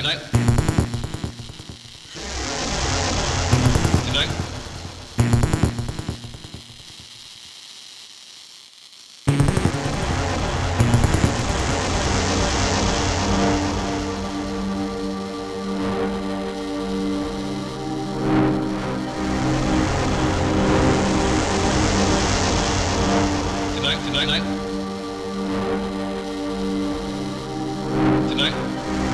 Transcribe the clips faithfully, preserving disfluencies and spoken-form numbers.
Tonight. Tonight. Tonight, tonight, tonight.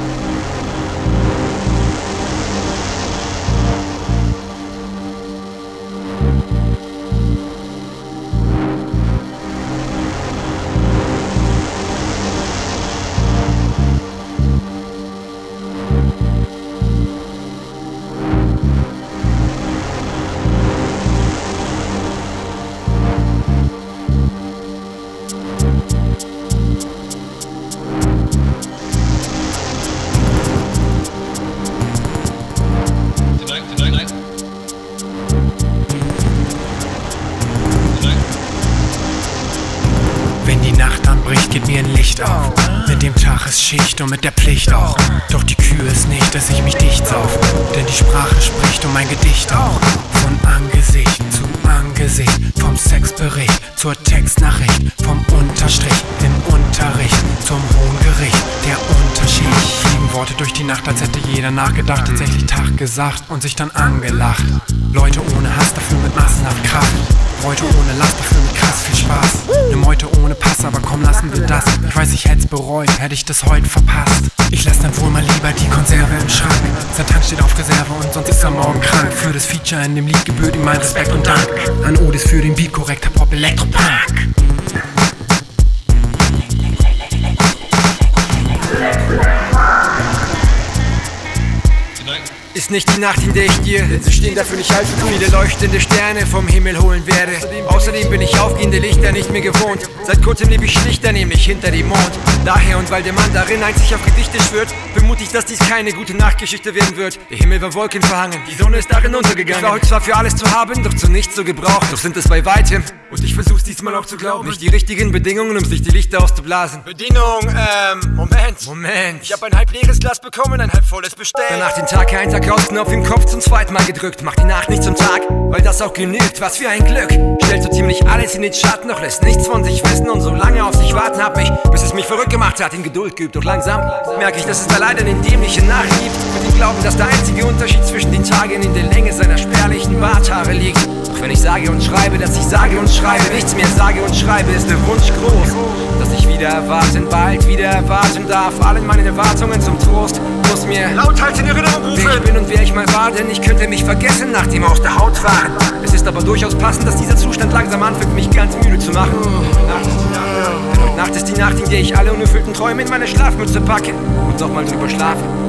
Wenn die Nacht anbricht, geht mir ein Licht auf. Mit dem Tag ist Schicht und mit der Pflicht auch. Doch die Kür ist nicht, dass ich mich dicht sauf. Denn die Sprache spricht und mein Gedicht auch. Von Angesicht zu Angesicht, vom Sexbericht zur Textnachricht, vom Unterstrich im Unterricht zum hohen Gericht, der Unterschied. Fliegen Worte durch die Nacht, als hätte jeder nachgedacht, tatsächlich Tag gesagt und sich dann angelacht. Leute ohne Hass, dafür mit massenhaft Kraft. Beute ohne Last, dafür mit krass viel Spaß. Ne Meute ohne Pass, aber komm, lassen wir das. Ich weiß, ich hätt's bereut, hätte ich das heute verpasst. Ich lass dann wohl mal lieber die Konserve im Schrank. Sein Tank steht auf Reserve und sonst ist er morgen krank. Für das Feature in dem Lied gebührt ihm mein Respekt und Dank. An Odis für den Beat, korrekter Pop, Elektropunk. Ist nicht die Nacht, in der ich dir, denn sie stehen dafür nicht allzu viele leuchtende Sterne vom Himmel holen werde. Außerdem bin ich aufgehende Lichter nicht mehr gewohnt. Seit kurzem lebe ich schlichter, nämlich hinter dem Mond. Daher und weil der Mann darin einzig auf Gedichte schwört, vermute ich, dass dies keine gute Nachtgeschichte werden wird. Der Himmel war Wolken verhangen, die Sonne ist darin untergegangen. Ich war heute zwar für alles zu haben, doch zu nichts so gebraucht. Doch sind es bei weitem, und ich versuch's diesmal auch zu glauben, nicht die richtigen Bedingungen, um sich die Lichter auszublasen. Bedienung, ähm, Moment, Moment. Ich hab ein halb leeres Glas bekommen, ein halb volles bestellt. Danach den Tag ein Tag Knopf im Kopf zum zweiten Mal gedrückt. Macht die Nacht nicht zum Tag, weil das auch genügt. Was für ein Glück. Stellt so ziemlich alles in den Schatten, doch lässt nichts von sich wissen und so lange auf sich warten hab ich, bis es mich verrückt gemacht hat, in Geduld geübt. Doch langsam merke ich, dass es da leider eine dämliche Nacht gibt. Mit dem Glauben, dass der einzige Unterschied zwischen den Tagen in der Länge seiner spärlichen Barthaare liegt. Doch wenn ich sage und schreibe, dass ich sage und schreibe, nichts mehr sage und schreibe, ist der Wunsch groß, dass ich wieder erwarten, bald wieder erwarten darf. Allen meinen Erwartungen zum Trost muss mir lauthals in Erinnerung rufen, wer ich bin und wer ich mal war, denn ich könnte mich vergessen nach dem aus der Haut fahren. Es ist aber durchaus passend, dass dieser Zustand langsam anfängt, mich ganz müde zu machen. Nacht ist die Nacht. Denn heute Nacht ist die Nacht, in der ich alle unerfüllten Träume in meine Schlafmütze packe und nochmal drüber schlafe.